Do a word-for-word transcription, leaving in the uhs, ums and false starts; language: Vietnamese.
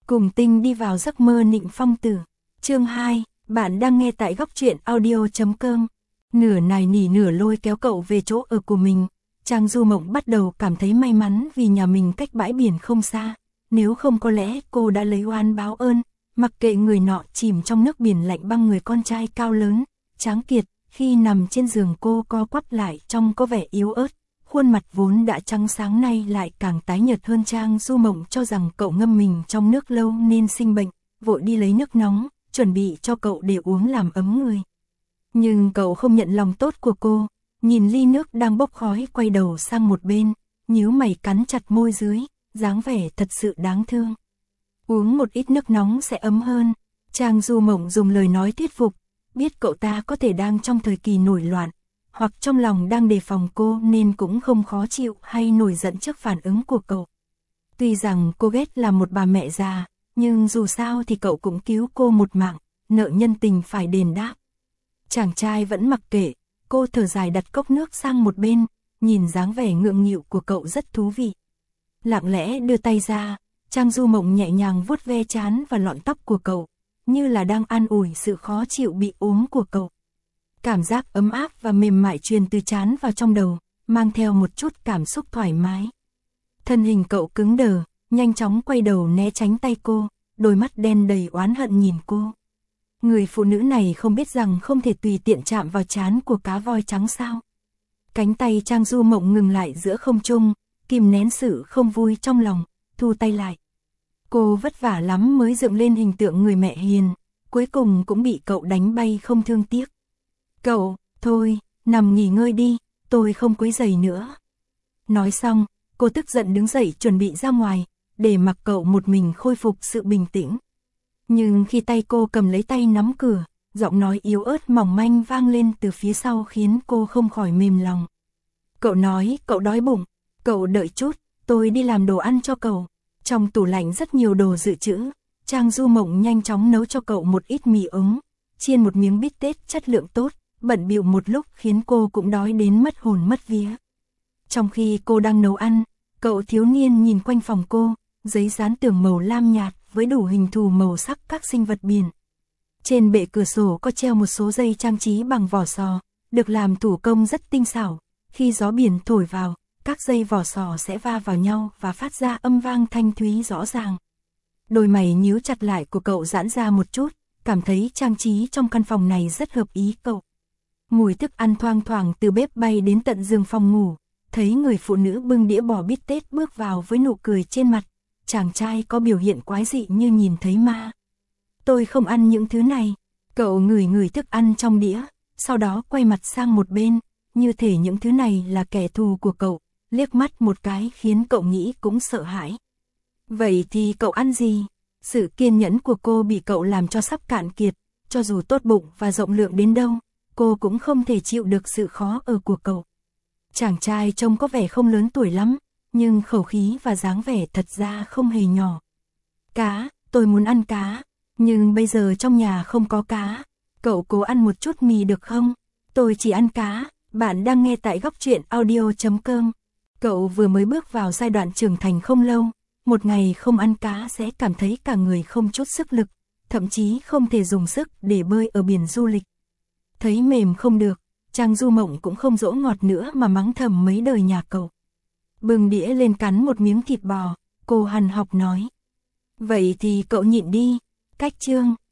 Cùng Tinh đi vào giấc mơ Nịnh Phong Tử. Chương hai, bạn đang nghe tại góc truyện audio chấm com. Nửa nài nỉ nửa lôi kéo cậu về chỗ ở của mình. Trang Du Mộng bắt đầu cảm thấy may mắn vì nhà mình cách bãi biển không xa. Nếu không có lẽ cô đã lấy oan báo ơn, mặc kệ người nọ chìm trong nước biển lạnh băng người con trai cao lớn, tráng kiệt. Khi nằm trên giường cô co quắp lại trông có vẻ yếu ớt, khuôn mặt vốn đã trắng sáng nay lại càng tái nhợt hơn. Trang Du Mộng cho rằng cậu ngâm mình trong nước lâu nên sinh bệnh, vội đi lấy nước nóng, chuẩn bị cho cậu để uống làm ấm người. Nhưng cậu không nhận lòng tốt của cô, nhìn ly nước đang bốc khói quay đầu sang một bên, nhíu mày cắn chặt môi dưới, dáng vẻ thật sự đáng thương. Uống một ít nước nóng sẽ ấm hơn, Trang Du Mộng dùng lời nói thuyết phục, biết cậu ta có thể đang trong thời kỳ nổi loạn, hoặc trong lòng đang đề phòng cô nên cũng không khó chịu hay nổi giận trước phản ứng của cậu. Tuy rằng cô ghét là một bà mẹ già, nhưng dù sao thì cậu cũng cứu cô một mạng, nợ nhân tình phải đền đáp. Chàng trai vẫn mặc kệ, cô thở dài đặt cốc nước sang một bên, nhìn dáng vẻ ngượng nghịu của cậu rất thú vị. Lặng lẽ đưa tay ra, Trang Du Mộng nhẹ nhàng vuốt ve trán và lọn tóc của cậu, như là đang an ủi sự khó chịu bị ốm của cậu. Cảm giác ấm áp và mềm mại truyền từ trán vào trong đầu, mang theo một chút cảm xúc thoải mái. Thân hình cậu cứng đờ, nhanh chóng quay đầu né tránh tay cô, đôi mắt đen đầy oán hận nhìn cô. Người phụ nữ này không biết rằng không thể tùy tiện chạm vào trán của cá voi trắng sao? Cánh tay Trang Du Mộng ngừng lại giữa không trung, kìm nén sự không vui trong lòng, thu tay lại. Cô vất vả lắm mới dựng lên hình tượng người mẹ hiền, cuối cùng cũng bị cậu đánh bay không thương tiếc. Cậu, thôi, nằm nghỉ ngơi đi, tôi không quấy rầy nữa. Nói xong, cô tức giận đứng dậy chuẩn bị ra ngoài, để mặc cậu một mình khôi phục sự bình tĩnh. Nhưng khi tay cô cầm lấy tay nắm cửa, giọng nói yếu ớt mỏng manh vang lên từ phía sau khiến cô không khỏi mềm lòng. Cậu nói cậu đói bụng, cậu đợi chút, tôi đi làm đồ ăn cho cậu. Trong tủ lạnh rất nhiều đồ dự trữ, Trang Du Mộng nhanh chóng nấu cho cậu một ít mì ống, chiên một miếng bít tết chất lượng tốt, bận bịu một lúc khiến cô cũng đói đến mất hồn mất vía. Trong khi cô đang nấu ăn, cậu thiếu niên nhìn quanh phòng cô, giấy dán tường màu lam nhạt với đủ hình thù màu sắc các sinh vật biển. Trên bệ cửa sổ có treo một số dây trang trí bằng vỏ sò, được làm thủ công rất tinh xảo. Khi gió biển thổi vào, các dây vỏ sò sẽ va vào nhau và phát ra âm vang thanh thúy rõ ràng. Đôi mày nhíu chặt lại của cậu giãn ra một chút, cảm thấy trang trí trong căn phòng này rất hợp ý cậu. Mùi thức ăn thoang thoảng từ bếp bay đến tận giường phòng ngủ, thấy người phụ nữ bưng đĩa bò bít tết bước vào với nụ cười trên mặt, chàng trai có biểu hiện quái dị như nhìn thấy ma. Tôi không ăn những thứ này, cậu ngửi ngửi thức ăn trong đĩa, sau đó quay mặt sang một bên, như thể những thứ này là kẻ thù của cậu, liếc mắt một cái khiến cậu nghĩ cũng sợ hãi. Vậy thì cậu ăn gì? Sự kiên nhẫn của cô bị cậu làm cho sắp cạn kiệt, cho dù tốt bụng và rộng lượng đến đâu, cô cũng không thể chịu được sự khó ở của cậu. Chàng trai trông có vẻ không lớn tuổi lắm, nhưng khẩu khí và dáng vẻ thật ra không hề nhỏ. Cá, tôi muốn ăn cá, nhưng bây giờ trong nhà không có cá. Cậu cố ăn một chút mì được không? Tôi chỉ ăn cá. Bạn đang nghe tại góc truyện audio chấm com. Cậu vừa mới bước vào giai đoạn trưởng thành không lâu, một ngày không ăn cá sẽ cảm thấy cả người không chút sức lực, thậm chí không thể dùng sức để bơi ở biển du lịch. Thấy mềm không được, Trang Du Mộng cũng không dỗ ngọt nữa mà mắng thầm mấy đời nhà cậu. Bưng đĩa lên cắn một miếng thịt bò, cô hằn học nói. Vậy thì cậu nhịn đi, cách chương.